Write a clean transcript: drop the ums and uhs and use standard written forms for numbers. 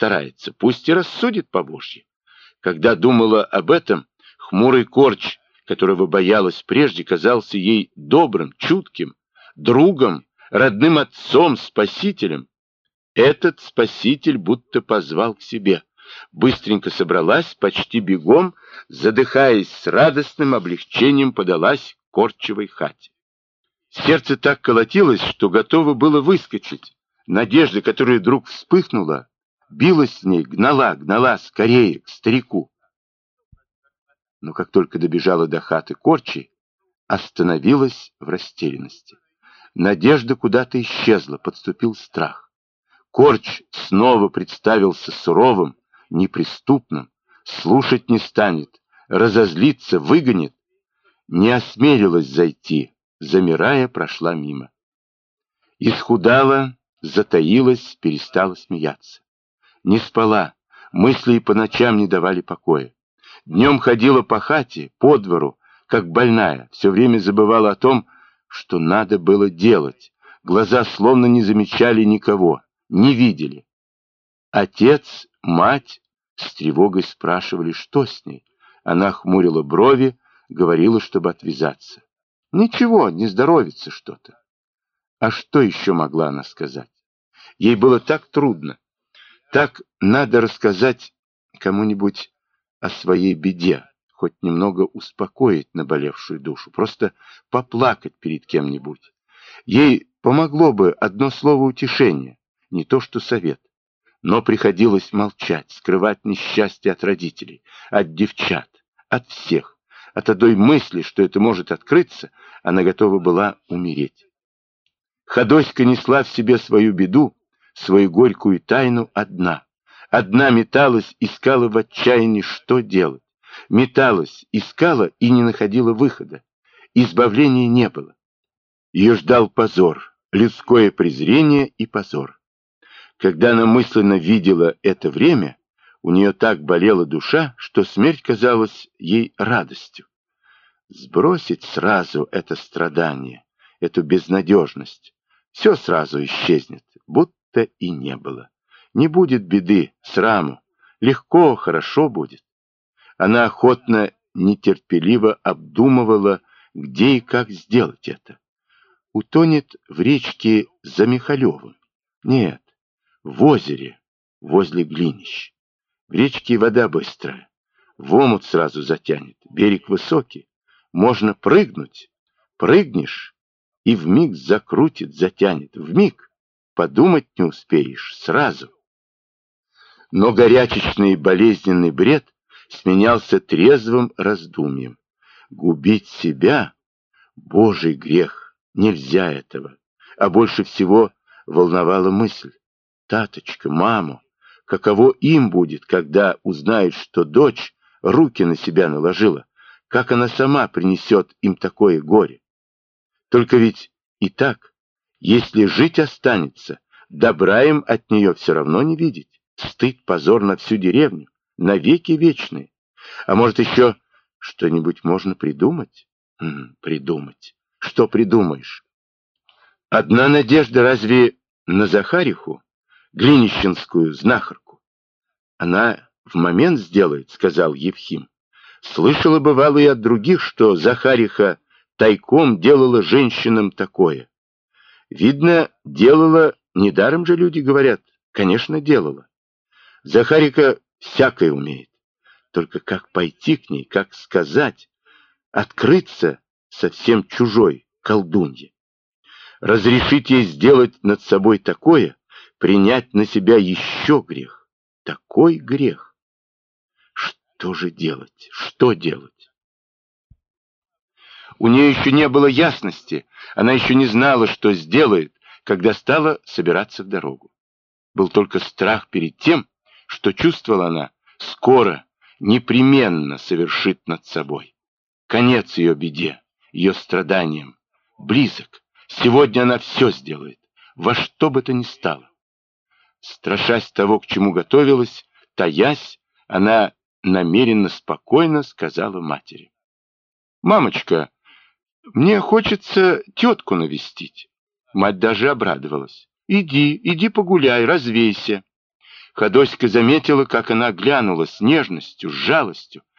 постарается, пусть и рассудит по-божьи. Когда думала об этом, хмурый Корч, которого боялась прежде, казался ей добрым, чутким, другом, родным отцом, спасителем. Этот спаситель будто позвал к себе. Быстренько собралась, почти бегом, задыхаясь с радостным облегчением, подалась к Корчевой хате. Сердце так колотилось, что готово было выскочить. Надежда, которая вдруг вспыхнула, билась с ней, гнала скорее к старику. Но как только добежала до хаты Корчи, остановилась в растерянности. Надежда куда-то исчезла, подступил страх. Корч снова представился суровым, неприступным, слушать не станет, разозлится, выгонит. Не осмелилась зайти, замирая, прошла мимо. Исхудала, затаилась, перестала смеяться. Не спала, мысли по ночам не давали покоя. Днем ходила по хате, по двору, как больная, все время забывала о том, что надо было делать. Глаза словно не замечали никого, не видели. Отец, мать с тревогой спрашивали, что с ней. Она хмурила брови, говорила, чтобы отвязаться. Ничего, не здоровится что-то. А что еще могла она сказать? Ей было так трудно. Так надо рассказать кому-нибудь о своей беде, хоть немного успокоить наболевшую душу, просто поплакать перед кем-нибудь. Ей помогло бы одно слово утешения, не то что совет. Но приходилось молчать, скрывать несчастье от родителей, от девчат, от всех. От одной мысли, что это может открыться, она готова была умереть. Ходоська несла в себе свою беду, свою горькую тайну одна. Одна металась, искала в отчаянии, что делать. Металась, искала и не находила выхода. Избавления не было. Ее ждал позор, людское презрение и позор. Когда она мысленно видела это время, у нее так болела душа, что смерть казалась ей радостью. Сбросить сразу это страдание, эту безнадежность. Все сразу исчезнет, будто и не было. Не будет беды, сраму. Легко, хорошо будет. Она охотно, нетерпеливо обдумывала, где и как сделать это. Утонет в речке за Михалевым. Нет, в озере, возле Глинищ. В речке вода быстрая. В омут сразу затянет. Берег высокий. Можно прыгнуть. Прыгнешь, и вмиг закрутит, затянет. Вмиг. Подумать не успеешь. Сразу. Но горячечный и болезненный бред сменялся трезвым раздумьем. Губить себя — Божий грех. Нельзя этого. А больше всего волновала мысль. Таточка, маму. Каково им будет, когда узнают, что дочь руки на себя наложила? Как она сама принесет им такое горе? Только ведь и так, если жить останется, добра им от нее все равно не видеть. Стыд, позор на всю деревню, навеки вечные. А может, еще что-нибудь можно придумать? Придумать. Что придумаешь? Одна надежда разве на Захариху, глинищенскую знахарку? Она в момент сделает, сказал Евхим. Слышала, бывало, и от других, что Захариха тайком делала женщинам такое. Видно, делала, недаром же люди говорят. Конечно, делала. Захарика всякое умеет. Только как пойти к ней, как сказать, открыться совсем чужой колдунье. Разрешить ей сделать над собой такое, принять на себя еще грех. Такой грех. Что же делать? Что делать? У нее еще не было ясности, она еще не знала, что сделает, когда стала собираться в дорогу. Был только страх перед тем, что чувствовала она, скоро, непременно совершит над собой. Конец ее беде, ее страданиям. Близок. Сегодня она все сделает, во что бы то ни стало. Страшась того, к чему готовилась, таясь, она намеренно спокойно сказала матери. «Мамочка, мне хочется тетку навестить». Мать даже обрадовалась. «Иди, иди погуляй, развейся». Ходоська заметила, как она глянула с нежностью, с жалостью,